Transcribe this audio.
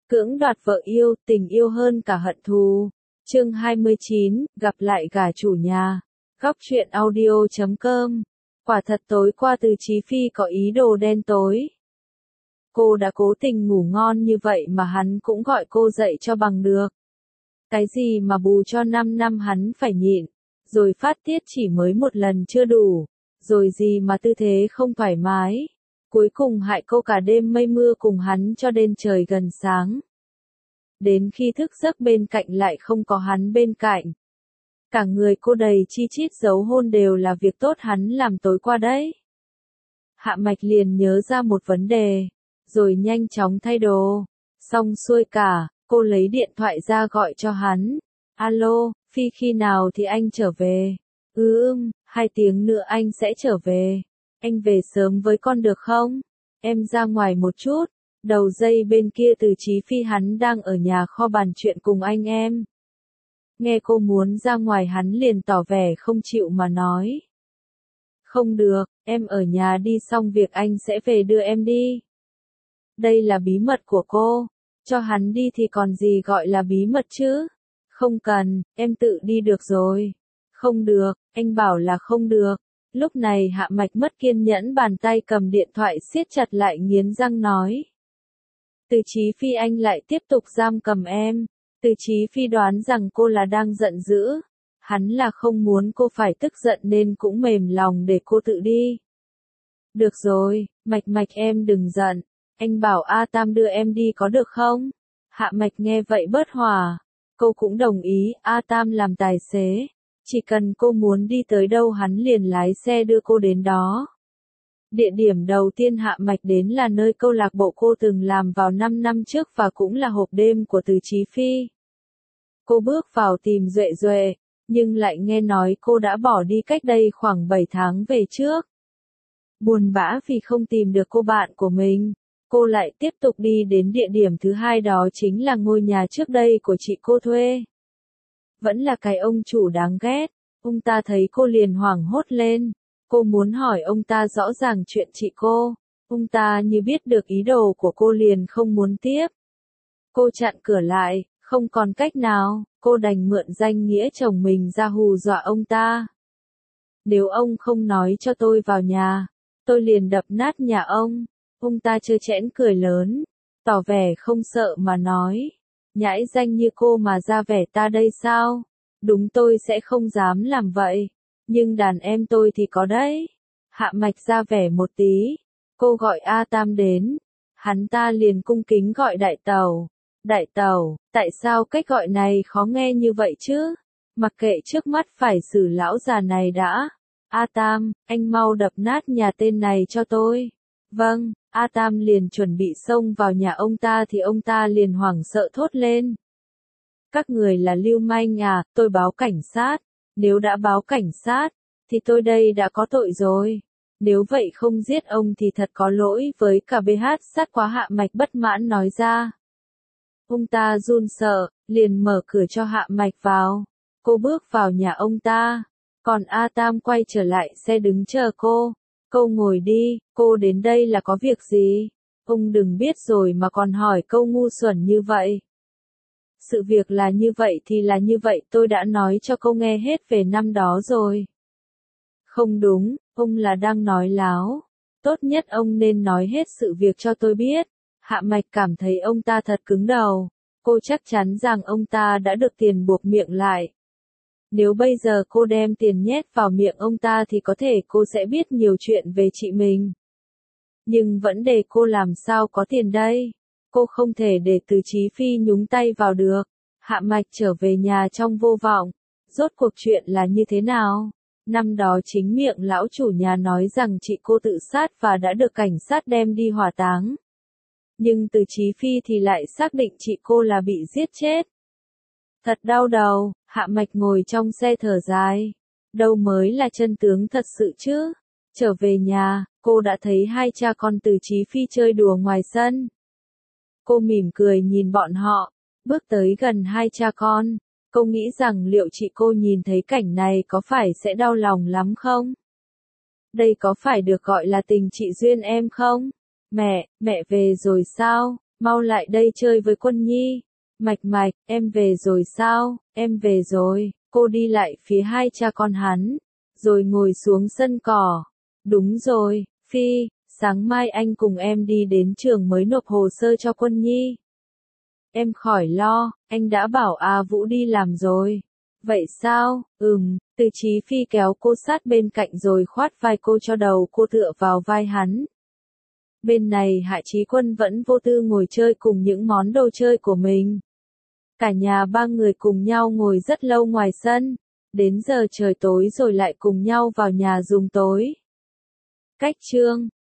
Cưỡng đoạt vợ yêu, tình yêu hơn cả hận thù. Chương 29, gặp lại gả chủ nhà. Góc truyện audio.com. Quả thật tối qua Từ Chí Phi có ý đồ đen tối. Cô đã cố tình ngủ ngon như vậy mà hắn cũng gọi cô dậy cho bằng được. Cái gì mà bù cho 5 năm hắn phải nhịn, rồi phát tiết chỉ mới một lần chưa đủ, rồi gì mà tư thế không thoải mái. Cuối cùng hại cô cả đêm mây mưa cùng hắn cho đến trời gần sáng. Đến khi thức giấc bên cạnh lại không có hắn bên cạnh. Cả người cô đầy chi chít dấu hôn đều là việc tốt hắn làm tối qua đấy. Hạ Mạch liền nhớ ra một vấn đề, rồi nhanh chóng thay đồ. Xong xuôi cả, cô lấy điện thoại ra gọi cho hắn. Alo, Phi khi nào thì anh trở về? 2 tiếng nữa anh sẽ trở về. Anh về sớm với con được không? Em ra ngoài một chút. Đầu dây bên kia Từ Chí Phi hắn đang ở nhà kho bàn chuyện cùng anh em. Nghe cô muốn ra ngoài hắn liền tỏ vẻ không chịu mà nói. Không được, em ở nhà đi xong việc anh sẽ về đưa em đi. Đây là bí mật của cô, cho hắn đi thì còn gì gọi là bí mật chứ? Không cần, em tự đi được rồi. Không được, anh bảo là không được. Lúc này Hạ Mạch mất kiên nhẫn bàn tay cầm điện thoại siết chặt lại nghiến răng nói. Từ Chí Phi anh lại tiếp tục giam cầm em. Từ Chí Phi đoán rằng cô là đang giận dữ. Hắn là không muốn cô phải tức giận nên cũng mềm lòng để cô tự đi. Được rồi, Mạch em đừng giận. Anh bảo A Tam đưa em đi có được không? Hạ Mạch nghe vậy bớt hỏa. Cô cũng đồng ý, A Tam làm tài xế. Chỉ cần cô muốn đi tới đâu hắn liền lái xe đưa cô đến đó. Địa điểm đầu tiên Hạ Mạch đến là nơi câu lạc bộ cô từng làm vào 5 năm trước và cũng là hộp đêm của Từ Chí Phi. Cô bước vào tìm Duệ, nhưng lại nghe nói cô đã bỏ đi cách đây khoảng 7 tháng về trước. Buồn bã vì không tìm được cô bạn của mình, cô lại tiếp tục đi đến địa điểm thứ hai, đó chính là ngôi nhà trước đây của chị cô thuê. Vẫn là cái ông chủ đáng ghét, ông ta thấy cô liền hoảng hốt lên. Cô muốn hỏi ông ta rõ ràng chuyện chị cô. Ông ta như biết được ý đồ của cô liền không muốn tiếp. Cô chặn cửa lại, không còn cách nào, cô đành mượn danh nghĩa chồng mình ra hù dọa ông ta. Nếu ông không nói cho tôi vào nhà, tôi liền đập nát nhà ông. Ông ta trơ trẽn cười lớn, tỏ vẻ không sợ mà nói. Nhãi danh như cô mà ra vẻ ta đây sao? Đúng tôi sẽ không dám làm vậy. Nhưng đàn em tôi thì có đấy. Hạ Mạch ra vẻ một tí. Cô gọi A Tam đến. Hắn ta liền cung kính gọi đại tàu. Đại tàu, tại sao cách gọi này khó nghe như vậy chứ? Mặc kệ trước mắt phải xử lão già này đã. A Tam, anh mau đập nát nhà tên này cho tôi. Vâng, A Tam liền chuẩn bị xông vào nhà ông ta thì ông ta liền hoảng sợ thốt lên. Các người là lưu manh à, tôi báo cảnh sát. Nếu đã báo cảnh sát, thì tôi đây đã có tội rồi. Nếu vậy không giết ông thì thật có lỗi với cả BH sát quá. Hạ Mạch bất mãn nói ra. Ông ta run sợ, liền mở cửa cho Hạ Mạch vào. Cô bước vào nhà ông ta, còn A Tam quay trở lại xe đứng chờ cô. Cô ngồi đi, cô đến đây là có việc gì? Ông đừng biết rồi mà còn hỏi câu ngu xuẩn như vậy. Sự việc là như vậy thì là như vậy, tôi đã nói cho cô nghe hết về năm đó rồi. Không đúng, ông là đang nói láo. Tốt nhất ông nên nói hết sự việc cho tôi biết. Hạ Mạch cảm thấy ông ta thật cứng đầu. Cô chắc chắn rằng ông ta đã được tiền buộc miệng lại. Nếu bây giờ cô đem tiền nhét vào miệng ông ta thì có thể cô sẽ biết nhiều chuyện về chị mình. Nhưng vấn đề cô làm sao có tiền đây? Cô không thể để Từ Chí Phi nhúng tay vào được. Hạ Mạch trở về nhà trong vô vọng. Rốt cuộc chuyện là như thế nào? Năm đó chính miệng lão chủ nhà nói rằng chị cô tự sát và đã được cảnh sát đem đi hỏa táng. Nhưng Từ Chí Phi thì lại xác định chị cô là bị giết chết. Thật đau đầu, Hạ Mạch ngồi trong xe thở dài. Đâu mới là chân tướng thật sự chứ? Trở về nhà, cô đã thấy hai cha con Từ Chí Phi chơi đùa ngoài sân. Cô mỉm cười nhìn bọn họ, bước tới gần hai cha con. Cô nghĩ rằng liệu chị cô nhìn thấy cảnh này có phải sẽ đau lòng lắm không? Đây có phải được gọi là tình chị duyên em không? Mẹ về rồi sao? mau lại đây chơi với Quân Nhi. Mạch Mạch, em về rồi sao? Em về rồi. Cô đi lại phía hai cha con hắn, rồi ngồi xuống sân cỏ. Đúng rồi, Phi, sáng mai anh cùng em đi đến trường mới nộp hồ sơ cho Quân Nhi. Em khỏi lo, anh đã bảo A Vũ đi làm rồi. Vậy sao? Từ Chí Phi kéo cô sát bên cạnh rồi khoát vai cô cho đầu cô tựa vào vai hắn. Bên này Hạ Chí Quân vẫn vô tư ngồi chơi cùng những món đồ chơi của mình. Cả nhà ba người cùng nhau ngồi rất lâu ngoài sân. Đến giờ trời tối rồi lại cùng nhau vào nhà dùng tối. Cách chương